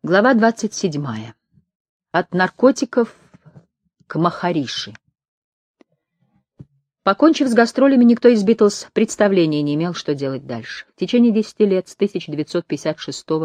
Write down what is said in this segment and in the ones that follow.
Глава 27. От наркотиков к Махариши. Покончив с гастролями, никто из Битлз представления не имел, что делать дальше. В течение 10 лет, с 1956 по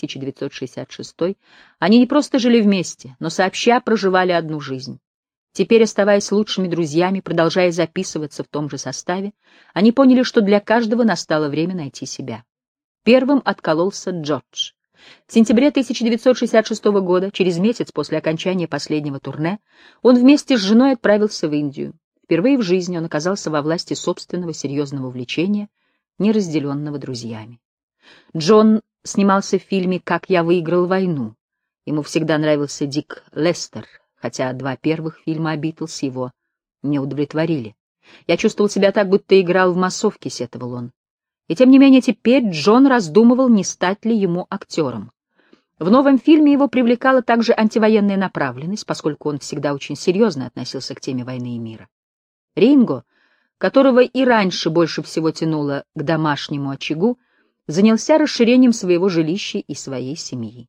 1966, они не просто жили вместе, но сообща проживали одну жизнь. Теперь, оставаясь лучшими друзьями, продолжая записываться в том же составе, они поняли, что для каждого настало время найти себя. Первым откололся Джордж. В сентябре 1966 года, через месяц после окончания последнего турне, он вместе с женой отправился в Индию. Впервые в жизни он оказался во власти собственного серьезного увлечения, не разделенного друзьями. Джон снимался в фильме «Как я выиграл войну». Ему всегда нравился Дик Лестер, хотя 2 первых фильма о Битлз его не удовлетворили. «Я чувствовал себя так, будто играл в массовке», — сетовал он. И тем не менее теперь Джон раздумывал, не стать ли ему актером. В новом фильме его привлекала также антивоенная направленность, поскольку он всегда очень серьезно относился к теме войны и мира. Ринго, которого и раньше больше всего тянуло к домашнему очагу, занялся расширением своего жилища и своей семьи.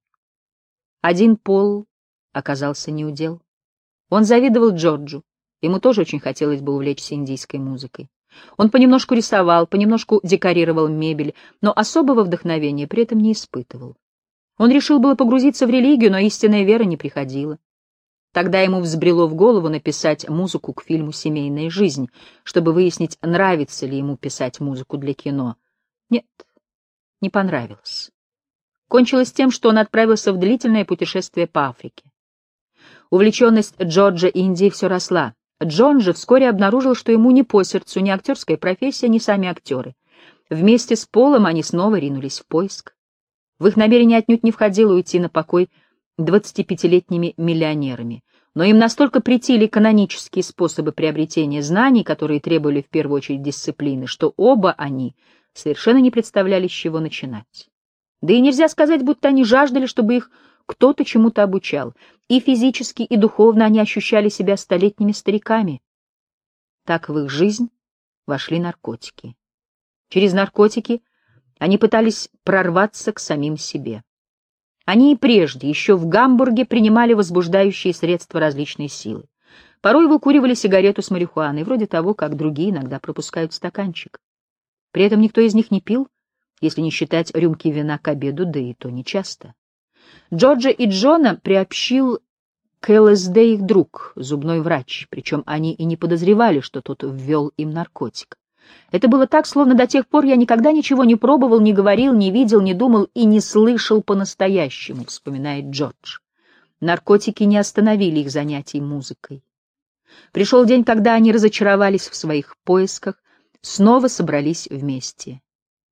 Один Пол оказался неудел. Он завидовал Джорджу, ему тоже очень хотелось бы увлечься индийской музыкой. Он понемножку рисовал, понемножку декорировал мебель, но особого вдохновения при этом не испытывал. Он решил было погрузиться в религию, но истинная вера не приходила. Тогда ему взбрело в голову написать музыку к фильму «Семейная жизнь», чтобы выяснить, нравится ли ему писать музыку для кино. Нет, не понравилось. Кончилось тем, что он отправился в длительное путешествие по Африке. Увлеченность Джорджа Индией все росла. Джон же вскоре обнаружил, что ему не по сердцу ни актерская профессия, ни сами актеры. Вместе с Полом они снова ринулись в поиск. В их намерение отнюдь не входило уйти на покой 25-летними миллионерами, но им настолько претили канонические способы приобретения знаний, которые требовали в первую очередь дисциплины, что оба они совершенно не представляли, с чего начинать. Да и нельзя сказать, будто они жаждали, чтобы их кто-то чему-то обучал, и физически, и духовно они ощущали себя столетними стариками. Так в их жизнь вошли наркотики. Через наркотики они пытались прорваться к самим себе. Они и прежде, еще в Гамбурге, принимали возбуждающие средства различной силы. Порой выкуривали сигарету с марихуаной, вроде того, как другие иногда пропускают стаканчик. При этом никто из них не пил, если не считать рюмки вина к обеду, да и то нечасто. Джорджа и Джона приобщил к ЛСД их друг, зубной врач, причем они и не подозревали, что тот ввел им наркотик. Это было так, словно до тех пор я никогда ничего не пробовал, не говорил, не видел, не думал и не слышал по-настоящему, вспоминает Джордж. Наркотики не остановили их занятий музыкой. Пришел день, когда они разочаровались в своих поисках, снова собрались вместе.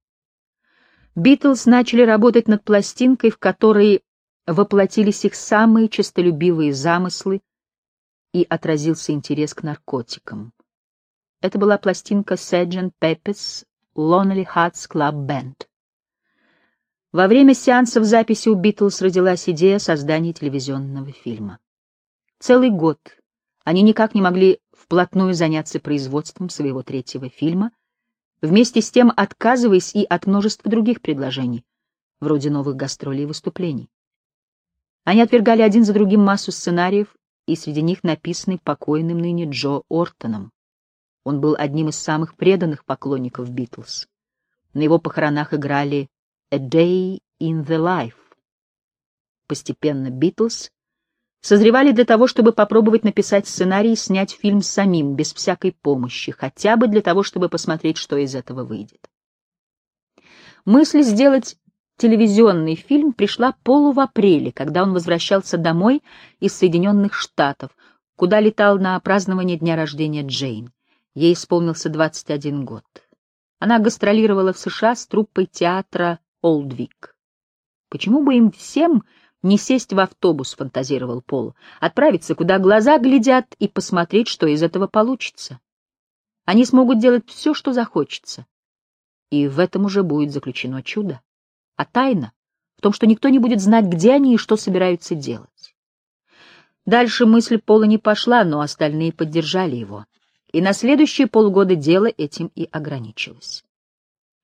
Битлз начали работать над пластинкой, в которой воплотились их самые честолюбивые замыслы и отразился интерес к наркотикам. Это была пластинка Sgt. Pepper's Lonely Hearts Club Band. Во время сеансов записи у Битлз родилась идея создания телевизионного фильма. Целый год они никак не могли вплотную заняться производством своего 3-го фильма, вместе с тем отказываясь и от множества других предложений, вроде новых гастролей и выступлений. Они отвергали один за другим массу сценариев, и среди них написанный покойным ныне Джо Ортоном. Он был одним из самых преданных поклонников Битлз. На его похоронах играли «A Day in the Life». Постепенно Битлз созревали для того, чтобы попробовать написать сценарий и снять фильм самим, без всякой помощи, хотя бы для того, чтобы посмотреть, что из этого выйдет. Мысль сделать телевизионный фильм пришла Полу в апреле, когда он возвращался домой из Соединенных Штатов, куда летал на празднование дня рождения Джейн. Ей исполнился 21 год. Она гастролировала в США с труппой театра «Олдвик». Почему бы им всем не сесть в автобус, фантазировал Пол, отправиться, куда глаза глядят, и посмотреть, что из этого получится. Они смогут делать все, что захочется. И в этом уже будет заключено чудо. А тайна в том, что никто не будет знать, где они и что собираются делать. Дальше мысль Пола не пошла, но остальные поддержали его. И на следующие полгода дело этим и ограничилось.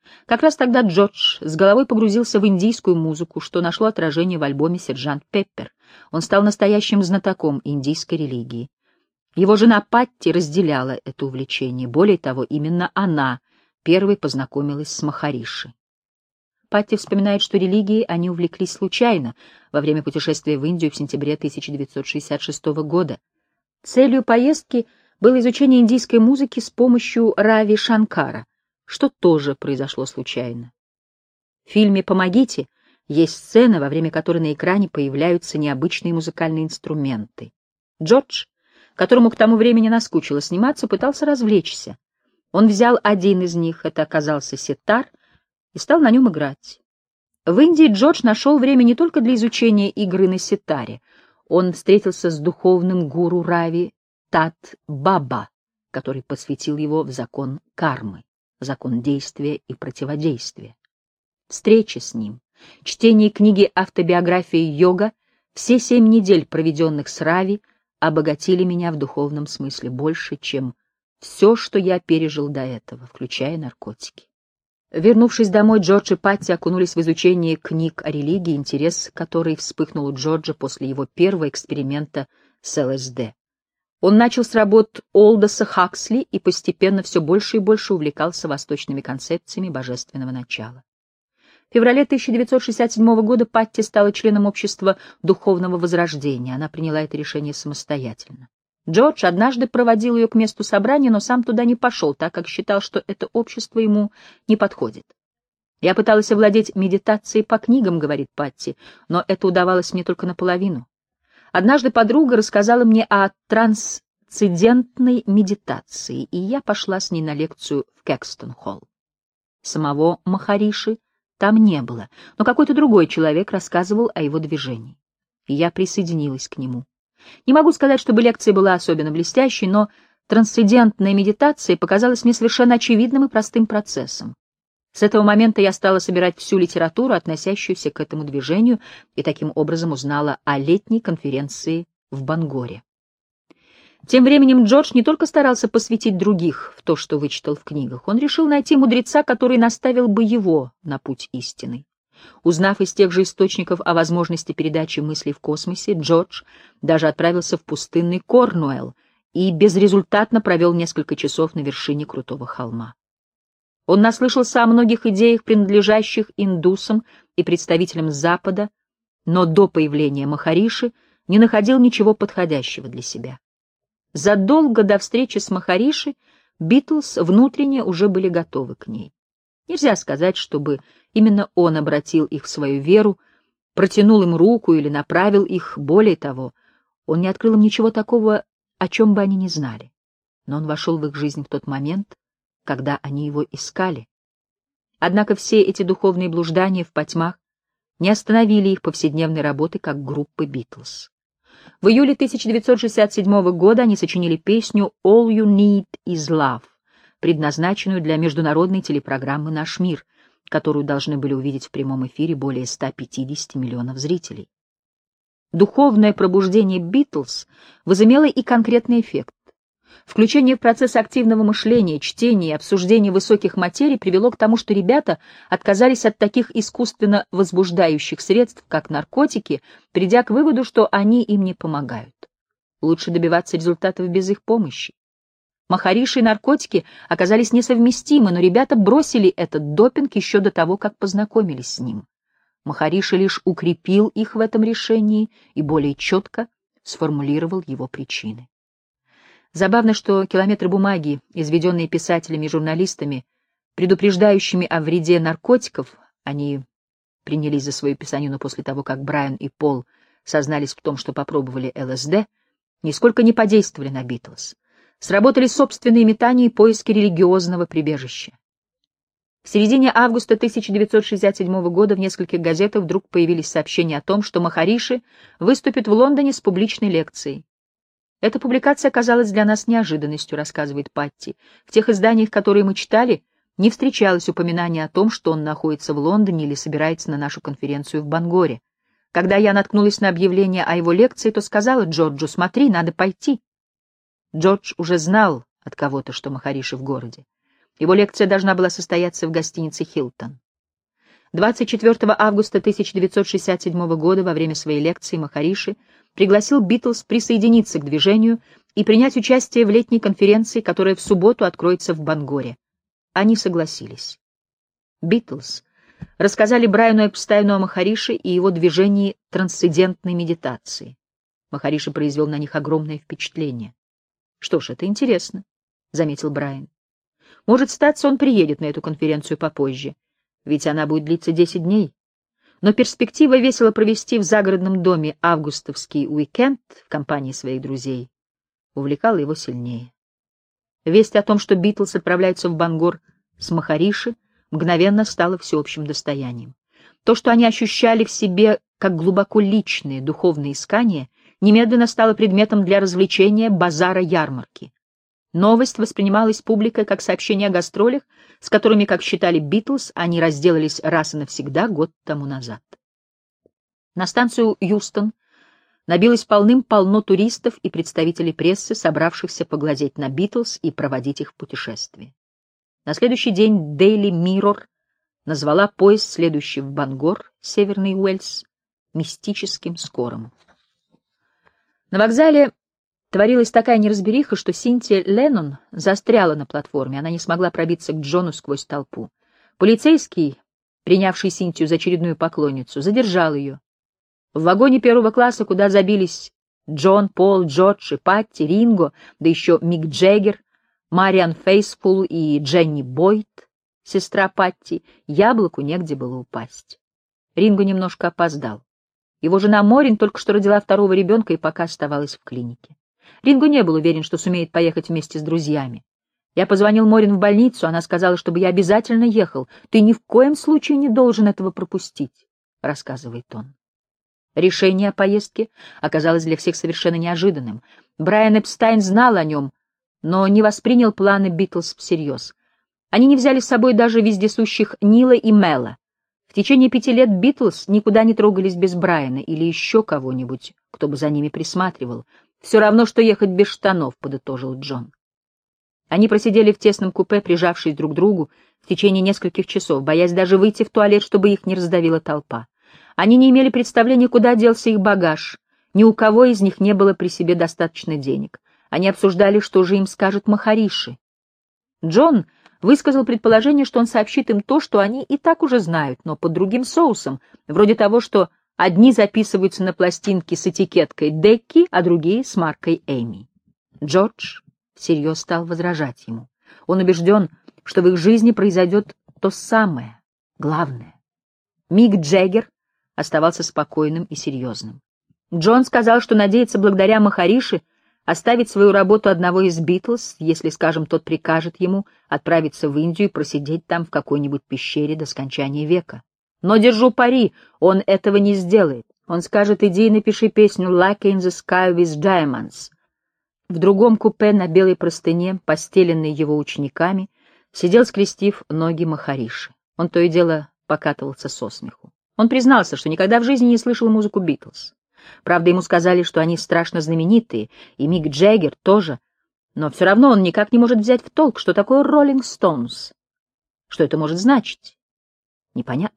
Как раз тогда Джордж с головой погрузился в индийскую музыку, что нашло отражение в альбоме «Сержант Пеппер». Он стал настоящим знатоком индийской религии. Его жена Патти разделяла это увлечение. Более того, именно она первой познакомилась с Махариши. Патти вспоминает, что религией они увлеклись случайно во время путешествия в Индию в сентябре 1966 года. Целью поездки было изучение индийской музыки с помощью Рави Шанкара, что тоже произошло случайно. В фильме «Помогите» есть сцена, во время которой на экране появляются необычные музыкальные инструменты. Джордж, которому к тому времени наскучило сниматься, пытался развлечься. Он взял один из них, это оказался ситар, и стал на нем играть. В Индии Джордж нашел время не только для изучения игры на ситаре. Он встретился с духовным гуру Рави Тат Баба, который посвятил его в закон кармы, закон действия и противодействия. Встреча с ним, чтение книги автобиографии йога, все 7 недель, проведенных с Рави, обогатили меня в духовном смысле больше, чем все, что я пережил до этого, включая наркотики. Вернувшись домой, Джордж и Патти окунулись в изучение книг о религии, интерес который вспыхнул у Джорджа после его первого эксперимента с ЛСД. Он начал с работ Олдоса Хаксли и постепенно все больше и больше увлекался восточными концепциями божественного начала. В феврале 1967 года Патти стала членом общества Духовного Возрождения. Она приняла это решение самостоятельно. Джордж однажды проводил ее к месту собрания, но сам туда не пошел, так как считал, что это общество ему не подходит. «Я пыталась овладеть медитацией по книгам», — говорит Патти, «но это удавалось мне только наполовину. Однажды подруга рассказала мне о трансцендентной медитации, и я пошла с ней на лекцию в Кэкстон-холл. Самого Махариши там не было, но какой-то другой человек рассказывал о его движении, и я присоединилась к нему. Не могу сказать, чтобы лекция была особенно блестящей, но трансцендентная медитация показалась мне совершенно очевидным и простым процессом. С этого момента я стала собирать всю литературу, относящуюся к этому движению, и таким образом узнала о летней конференции в Бангоре». Тем временем Джордж не только старался посвятить других в то, что вычитал в книгах, он решил найти мудреца, который наставил бы его на путь истины. Узнав из тех же источников о возможности передачи мыслей в космосе, Джордж даже отправился в пустынный Корнуэлл и безрезультатно провел несколько часов на вершине крутого холма. Он наслышался о многих идеях, принадлежащих индусам и представителям Запада, но до появления Махариши не находил ничего подходящего для себя. Задолго до встречи с Махариши Битлз внутренне уже были готовы к ней. Нельзя сказать, чтобы именно он обратил их в свою веру, протянул им руку или направил их. Более того, он не открыл им ничего такого, о чем бы они не знали. Но он вошел в их жизнь в тот момент, когда они его искали. Однако все эти духовные блуждания в потьмах не остановили их повседневной работы как группы Битлз. В июле 1967 года они сочинили песню «All You Need Is Love», предназначенную для международной телепрограммы «Наш мир», которую должны были увидеть в прямом эфире более 150 миллионов зрителей. Духовное пробуждение Битлз возымело и конкретный эффект. Включение в процесс активного мышления, чтения и обсуждения высоких материй привело к тому, что ребята отказались от таких искусственно возбуждающих средств, как наркотики, придя к выводу, что они им не помогают. Лучше добиваться результатов без их помощи. Махариши и наркотики оказались несовместимы, но ребята бросили этот допинг еще до того, как познакомились с ним. Махариши лишь укрепил их в этом решении и более четко сформулировал его причины. Забавно, что километры бумаги, изведенные писателями и журналистами, предупреждающими о вреде наркотиков, они принялись за свою писанину после того, как Брайан и Пол сознались в том, что попробовали ЛСД, нисколько не подействовали на Битлз. Сработали собственные метания и поиски религиозного прибежища. В середине августа 1967 года в нескольких газетах вдруг появились сообщения о том, что Махариши выступит в Лондоне с публичной лекцией. Эта публикация оказалась для нас неожиданностью, рассказывает Патти. В тех изданиях, которые мы читали, не встречалось упоминания о том, что он находится в Лондоне или собирается на нашу конференцию в Бангоре. Когда я наткнулась на объявление о его лекции, то сказала Джорджу: «Смотри, надо пойти». Джордж уже знал от кого-то, что Махариши в городе. Его лекция должна была состояться в гостинице «Хилтон». 24 августа 1967 года во время своей лекции Махариши пригласил Битлз присоединиться к движению и принять участие в летней конференции, которая в субботу откроется в Бангоре. Они согласились. Битлз рассказали Брайану Эпстайну о Махариши и его движении трансцендентной медитации. Махариши произвел на них огромное впечатление. «Что ж, это интересно», — заметил Брайан. «Может, статься, он приедет на эту конференцию попозже, ведь она будет длиться 10 дней. Но перспектива весело провести в загородном доме августовский уикенд в компании своих друзей увлекала его сильнее. Весть о том, что Битлз отправляются в Бангор с Махариши, мгновенно стало всеобщим достоянием. То, что они ощущали в себе как глубоко личные духовные искания, немедленно стало предметом для развлечения базара-ярмарки. Новость воспринималась публикой как сообщение о гастролях, с которыми, как считали Битлз, они разделались раз и навсегда год тому назад. На станцию Юстон набилось полным-полно туристов и представителей прессы, собравшихся поглазеть на Битлз и проводить их в путешествие. На следующий день Daily Mirror назвала поезд, следующий в Бангор, Северный Уэльс, мистическим скорым. На вокзале творилась такая неразбериха, что Синтия Леннон застряла на платформе, она не смогла пробиться к Джону сквозь толпу. Полицейский, принявший Синтию за очередную поклонницу, задержал ее. В вагоне первого класса, куда забились Джон, Пол, Джордж и Патти, Ринго, да еще Мик Джаггер, Мариан Фейсфул и Дженни Бойд, сестра Патти, яблоку негде было упасть. Ринго немножко опоздал. Его жена Морин только что родила второго ребенка и пока оставалась в клинике. Ринго не был уверен, что сумеет поехать вместе с друзьями. Я позвонил Морин в больницу, она сказала, чтобы я обязательно ехал. Ты ни в коем случае не должен этого пропустить, — рассказывает он. Решение о поездке оказалось для всех совершенно неожиданным. Брайан Эпстайн знал о нем, но не воспринял планы Битлз всерьез. Они не взяли с собой даже вездесущих Нила и Мэла. В течение 5 лет Битлз никуда не трогались без Брайана или еще кого-нибудь, кто бы за ними присматривал. «Все равно, что ехать без штанов», — подытожил Джон. Они просидели в тесном купе, прижавшись друг к другу, в течение нескольких часов, боясь даже выйти в туалет, чтобы их не раздавила толпа. Они не имели представления, куда делся их багаж. Ни у кого из них не было при себе достаточно денег. Они обсуждали, что же им скажет Махариши. Джон высказал предположение, что он сообщит им то, что они и так уже знают, но под другим соусом, вроде того, что одни записываются на пластинки с этикеткой Декки, а другие — с маркой Эми. Джордж всерьез стал возражать ему. Он убежден, что в их жизни произойдет то самое, главное. Мик Джаггер оставался спокойным и серьезным. Джон сказал, что надеется благодаря Махариши оставить свою работу одного из Битлз, если, скажем, тот прикажет ему отправиться в Индию и просидеть там в какой-нибудь пещере до скончания века. Но держу пари, он этого не сделает. Он скажет: иди и напиши песню «Lucky in the Sky with Diamonds». В другом купе на белой простыне, постеленной его учениками, сидел, скрестив ноги, Махариши. Он то и дело покатывался со смеху. Он признался, что никогда в жизни не слышал музыку Битлз. Правда, ему сказали, что они страшно знаменитые, и Мик Джаггер тоже, но все равно он никак не может взять в толк, что такое «Роллинг Стоунс». Что это может значить? Непонятно.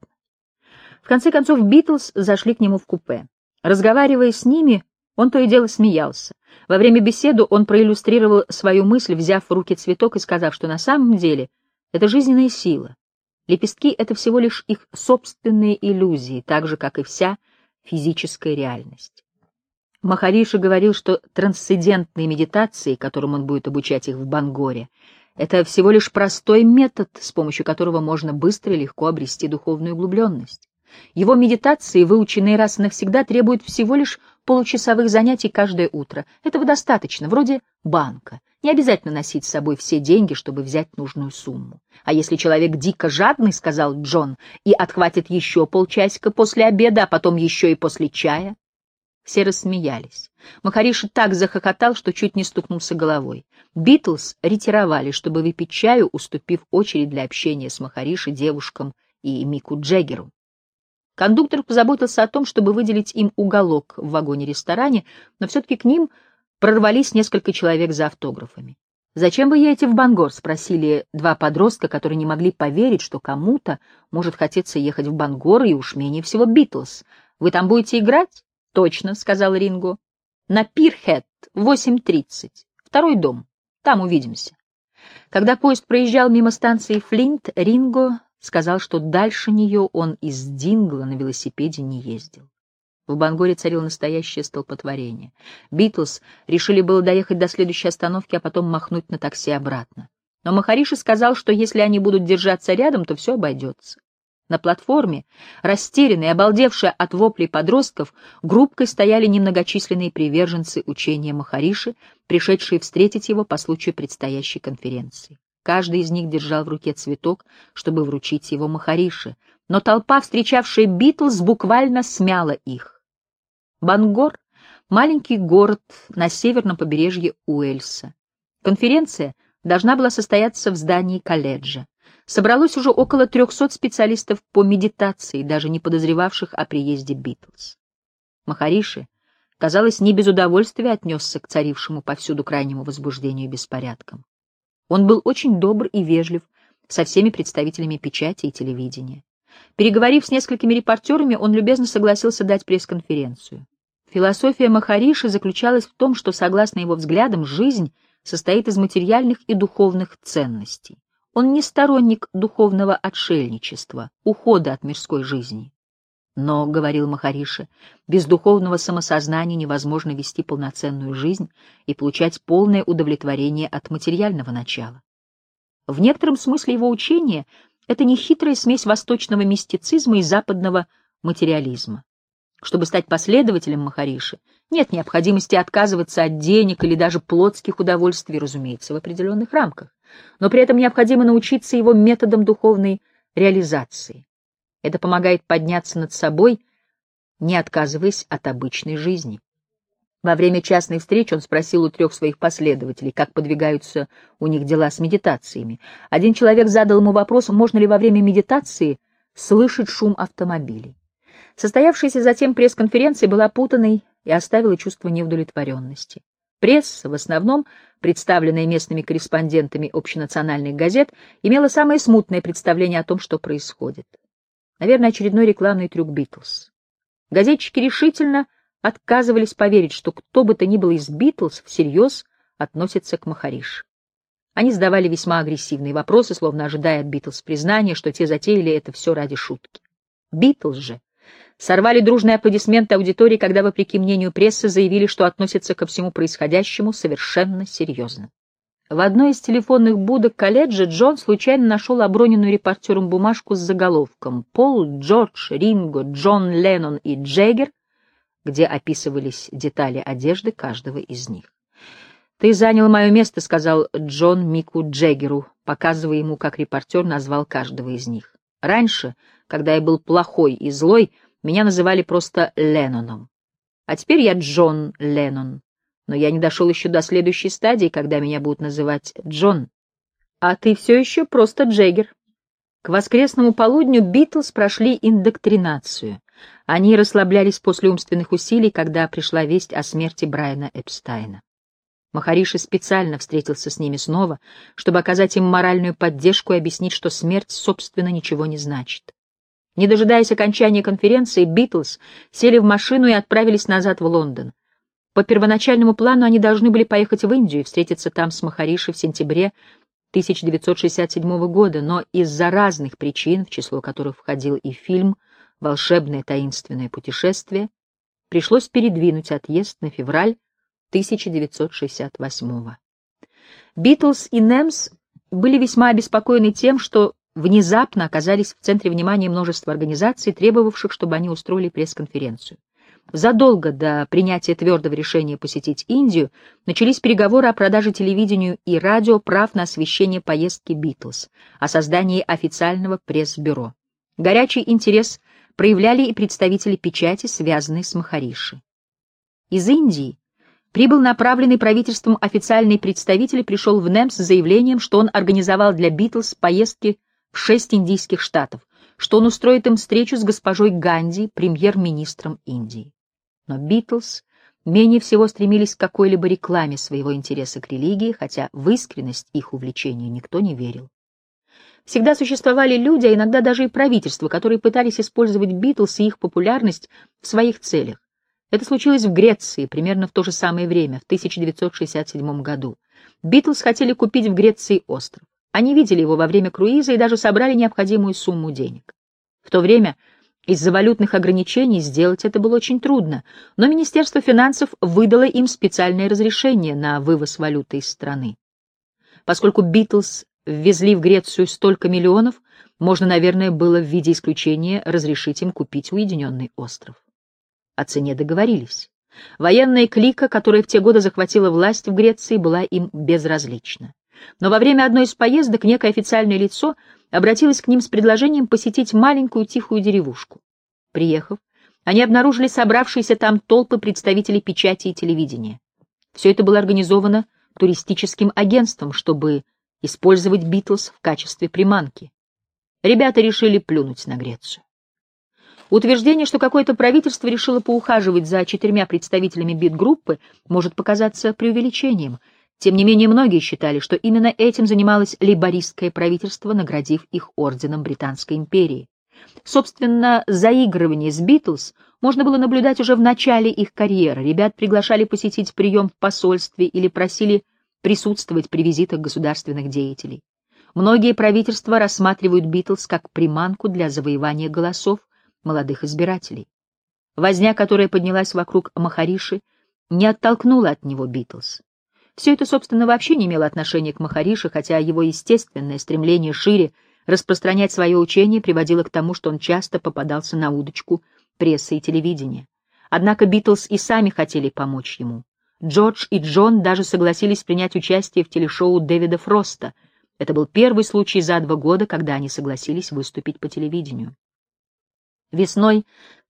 В конце концов, Битлз зашли к нему в купе. Разговаривая с ними, он то и дело смеялся. Во время беседы он проиллюстрировал свою мысль, взяв в руки цветок и сказав, что на самом деле это жизненная сила. Лепестки — это всего лишь их собственные иллюзии, так же, как и вся физическая реальность. Махариши говорил, что трансцендентные медитации, которым он будет обучать их в Бангоре, это всего лишь простой метод, с помощью которого можно быстро и легко обрести духовную углубленность. Его медитации, выученные раз и навсегда, требуют всего лишь получасовых занятий каждое утро. Этого достаточно, вроде банка. Не обязательно носить с собой все деньги, чтобы взять нужную сумму. А если человек дико жадный, — сказал Джон, — и отхватит еще полчасика после обеда, а потом еще и после чая? Все рассмеялись. Махариши так захохотал, что чуть не стукнулся головой. Битлз ретировали, чтобы выпить чаю, уступив очередь для общения с Махариши девушкам и Мику Джаггеру. Кондуктор позаботился о том, чтобы выделить им уголок в вагоне-ресторане, но все-таки к ним прорвались несколько человек за автографами. «Зачем вы едете в Бангор?» — спросили два подростка, которые не могли поверить, что кому-то может хотеться ехать в Бангор, и уж менее всего Битлз. «Вы там будете играть?» «Точно», — сказал Ринго. «На Пирхед, 8:30. Второй дом. Там увидимся». Когда поезд проезжал мимо станции Флинт, Ринго сказал, что дальше нее он из Дингла на велосипеде не ездил. В Бангоре царило настоящее столпотворение. Битлз решили было доехать до следующей остановки, а потом махнуть на такси обратно. Но Махариши сказал, что если они будут держаться рядом, то все обойдется. На платформе, растерянные, обалдевшие от воплей подростков, группкой стояли немногочисленные приверженцы учения Махариши, пришедшие встретить его по случаю предстоящей конференции. Каждый из них держал в руке цветок, чтобы вручить его Махариши, но толпа, встречавшая Битлз, буквально смяла их. Бангор — маленький город на северном побережье Уэльса. Конференция должна была состояться в здании колледжа. Собралось уже около 300 специалистов по медитации, даже не подозревавших о приезде Битлз. Махариши, казалось, не без удовольствия отнесся к царившему повсюду крайнему возбуждению и беспорядкам. Он был очень добр и вежлив со всеми представителями печати и телевидения. Переговорив с несколькими репортерами, он любезно согласился дать пресс-конференцию. Философия Махариши заключалась в том, что, согласно его взглядам, жизнь состоит из материальных и духовных ценностей. Он не сторонник духовного отшельничества, ухода от мирской жизни. Но, — говорил Махариши, — без духовного самосознания невозможно вести полноценную жизнь и получать полное удовлетворение от материального начала. В некотором смысле его учение — это нехитрая смесь восточного мистицизма и западного материализма. Чтобы стать последователем Махариши, нет необходимости отказываться от денег или даже плотских удовольствий, разумеется, в определенных рамках, но при этом необходимо научиться его методам духовной реализации. Это помогает подняться над собой, не отказываясь от обычной жизни. Во время частной встречи он спросил у 3 своих последователей, как подвигаются у них дела с медитациями. Один человек задал ему вопрос, можно ли во время медитации слышать шум автомобилей. Состоявшаяся затем пресс-конференция была путанной и оставила чувство неудовлетворенности. Пресса, в основном представленная местными корреспондентами общенациональных газет, имела самое смутное представление о том, что происходит. Наверное, очередной рекламный трюк Битлз. Газетчики решительно отказывались поверить, что кто бы то ни было из Битлз всерьез относится к Махариши. Они задавали весьма агрессивные вопросы, словно ожидая от Битлз признания, что те затеяли это все ради шутки. Битлз же сорвали дружные аплодисменты аудитории, когда, вопреки мнению прессы, заявили, что относятся ко всему происходящему совершенно серьезно. В одной из телефонных будок колледжа Джон случайно нашел оброненную репортером бумажку с заголовком «Пол, Джордж, Ринго, Джон Леннон и Джаггер», где описывались детали одежды каждого из них. «Ты занял мое место», — сказал Джон Мику Джаггеру, показывая ему, как репортер назвал каждого из них. «Раньше, когда я был плохой и злой, меня называли просто Ленноном. А теперь я Джон Леннон. Но я не дошел еще до следующей стадии, когда меня будут называть Джон. А ты все еще просто Джаггер». К воскресному полудню Битлз прошли индоктринацию. Они расслаблялись после умственных усилий, когда пришла весть о смерти Брайана Эпстайна. Махариши специально встретился с ними снова, чтобы оказать им моральную поддержку и объяснить, что смерть, собственно, ничего не значит. Не дожидаясь окончания конференции, Битлз сели в машину и отправились назад в Лондон. По первоначальному плану они должны были поехать в Индию и встретиться там с Махариши в сентябре 1967 года, но из-за разных причин, в число которых входил и фильм «Волшебное таинственное путешествие», пришлось передвинуть отъезд на февраль 1968. Битлз и Немс были весьма обеспокоены тем, что внезапно оказались в центре внимания множества организаций, требовавших, чтобы они устроили пресс-конференцию. Задолго до принятия твердого решения посетить Индию начались переговоры о продаже телевидению и радио прав на освещение поездки Битлз, о создании официального пресс-бюро. Горячий интерес проявляли и представители печати, связанные с Махариши. Из Индии прибыл направленный правительством официальный представитель и пришел в Немс с заявлением, что он организовал для Битлз поездки в 6 индийских штатов, что он устроит им встречу с госпожой Ганди, премьер-министром Индии. Но Битлз менее всего стремились к какой-либо рекламе своего интереса к религии, хотя в искренность их увлечения никто не верил. Всегда существовали люди, а иногда даже и правительства, которые пытались использовать Битлз и их популярность в своих целях. Это случилось в Греции примерно в то же самое время, в 1967 году. Битлз хотели купить в Греции остров. Они видели его во время круиза и даже собрали необходимую сумму денег. В то время из-за валютных ограничений сделать это было очень трудно, но Министерство финансов выдало им специальное разрешение на вывоз валюты из страны. Поскольку Битлз ввезли в Грецию столько миллионов, можно, наверное, было в виде исключения разрешить им купить уединенный остров. О цене договорились. Военная клика, которая в те годы захватила власть в Греции, была им безразлична. Но во время одной из поездок некое официальное лицо обратилось к ним с предложением посетить маленькую тихую деревушку. Приехав, они обнаружили собравшиеся там толпы представителей печати и телевидения. Все это было организовано туристическим агентством, чтобы использовать Битлз в качестве приманки. Ребята решили плюнуть на Грецию. Утверждение, что какое-то правительство решило поухаживать за 4 представителями бит-группы, может показаться преувеличением. Тем не менее, многие считали, что именно этим занималось лейбористское правительство, наградив их орденом Британской империи. Собственно, заигрывание с Битлз можно было наблюдать уже в начале их карьеры. Ребят приглашали посетить прием в посольстве или просили присутствовать при визитах государственных деятелей. Многие правительства рассматривают Битлз как приманку для завоевания голосов молодых избирателей. Возня, которая поднялась вокруг Махариши, не оттолкнула от него Битлз. Все это, собственно, вообще не имело отношения к Махариши, хотя его естественное стремление шире распространять свое учение приводило к тому, что он часто попадался на удочку прессы и телевидения. Однако Битлз и сами хотели помочь ему. Джордж и Джон даже согласились принять участие в телешоу Дэвида Фроста. Это был первый случай за 2 года, когда они согласились выступить по телевидению. Весной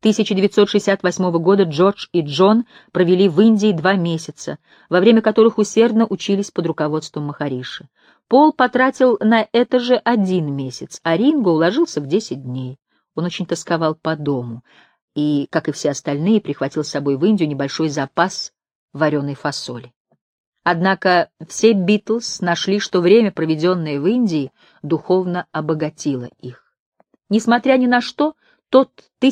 1968 года Джордж и Джон провели в Индии 2 месяца, во время которых усердно учились под руководством Махариши. Пол потратил на это же 1 месяц, а Ринго уложился в 10 дней. Он очень тосковал по дому и, как и все остальные, прихватил с собой в Индию небольшой запас вареной фасоли. Однако все Битлз нашли, что время, проведенное в Индии, духовно обогатило их. Несмотря ни на что, тот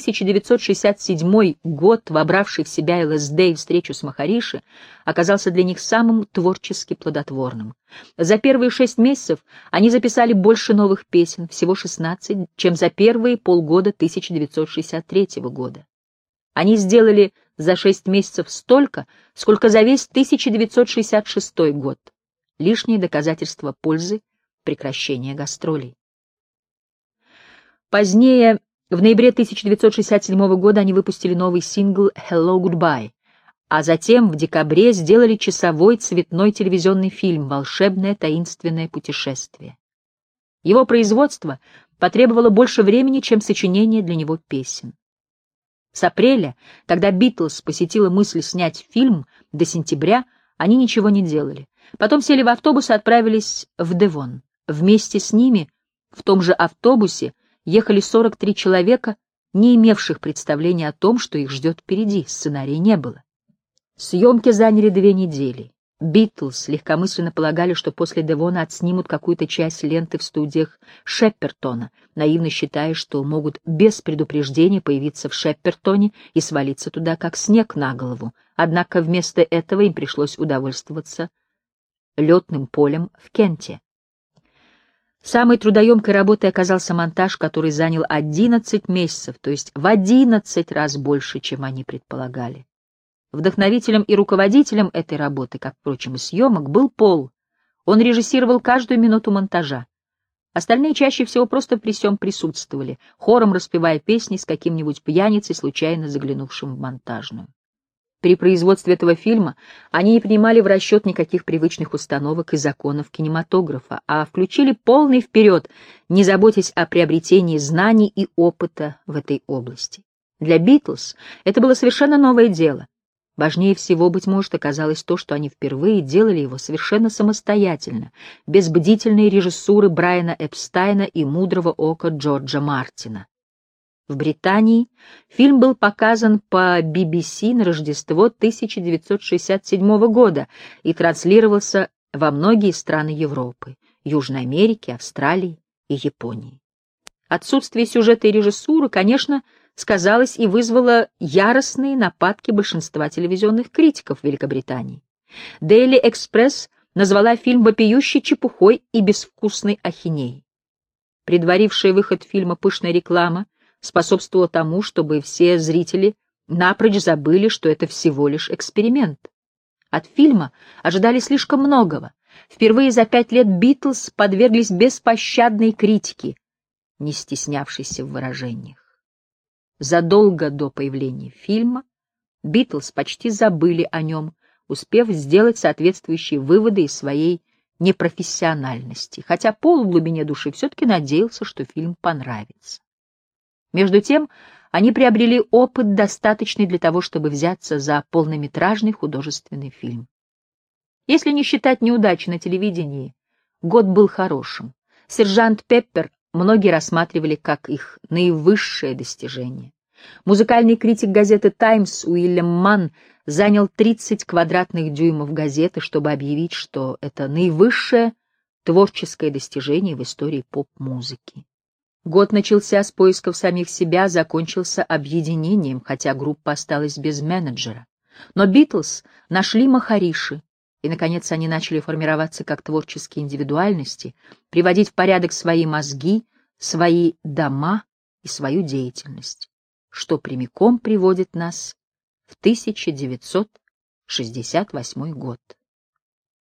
1967 год, вобравший в себя ЛСД и встречу с Махариши, оказался для них самым творчески плодотворным. За первые 6 месяцев они записали больше новых песен, всего 16, чем за первые полгода 1963 года. Они сделали за 6 месяцев столько, сколько за весь 1966 год. Лишнее доказательство пользы прекращения гастролей. Позднее, в ноябре 1967 года, они выпустили новый сингл «Hello, Goodbye», а затем в декабре сделали часовой цветной телевизионный фильм «Волшебное таинственное путешествие». Его производство потребовало больше времени, чем сочинение для него песен. С апреля, когда Битлз посетила мысль снять фильм, до сентября они ничего не делали. Потом сели в автобус и отправились в Девон. Вместе с ними в том же автобусе ехали 43 человека, не имевших представления о том, что их ждет впереди, сценария не было. Съемки заняли 2 недели. Битлз легкомысленно полагали, что после Девона отснимут какую-то часть ленты в студиях Шеппертона, наивно считая, что могут без предупреждения появиться в Шеппертоне и свалиться туда, как снег на голову. Однако вместо этого им пришлось удовольствоваться летным полем в Кенте. Самой трудоемкой работой оказался монтаж, который занял 11 месяцев, то есть в 11 раз больше, чем они предполагали. Вдохновителем и руководителем этой работы, как, впрочем, и съемок, был Пол. Он режиссировал каждую минуту монтажа. Остальные чаще всего просто при всем присутствовали, хором распевая песни с каким-нибудь пьяницей, случайно заглянувшим в монтажную. При производстве этого фильма они не принимали в расчет никаких привычных установок и законов кинематографа, а включили полный вперед, не заботясь о приобретении знаний и опыта в этой области. Для Битлз это было совершенно новое дело. Важнее всего, быть может, оказалось то, что они впервые делали его совершенно самостоятельно, без бдительной режиссуры Брайана Эпстайна и мудрого ока Джорджа Мартина. В Британии фильм был показан по BBC на Рождество 1967 года и транслировался во многие страны Европы, Южной Америки, Австралии и Японии. Отсутствие сюжета и режиссуры, конечно, сказалось и вызвало яростные нападки большинства телевизионных критиков Великобритании. Daily Express назвала фильм вопиющей чепухой и безвкусной ахинеей. Предварившая выход фильма пышная реклама способствовала тому, чтобы все зрители напрочь забыли, что это всего лишь эксперимент. От фильма ожидали слишком многого. Впервые за 5 лет Битлз подверглись беспощадной критике, не стеснявшейся в выражениях. Задолго до появления фильма Битлз почти забыли о нем, успев сделать соответствующие выводы из своей непрофессиональности, хотя Пол в глубине души все-таки надеялся, что фильм понравится. Между тем, они приобрели опыт, достаточный для того, чтобы взяться за полнометражный художественный фильм. Если не считать неудачи на телевидении, год был хорошим. «Сержант Пеппер» многие рассматривали как их наивысшее достижение. Музыкальный критик газеты «Таймс» Уильям Манн занял 30 квадратных дюймов газеты, чтобы объявить, что это наивысшее творческое достижение в истории поп-музыки. Год начался с поисков самих себя, закончился объединением, хотя группа осталась без менеджера. Но Битлз нашли Махариши, и, наконец, они начали формироваться как творческие индивидуальности, приводить в порядок свои мозги, свои дома и свою деятельность, что прямиком приводит нас в 1968 год.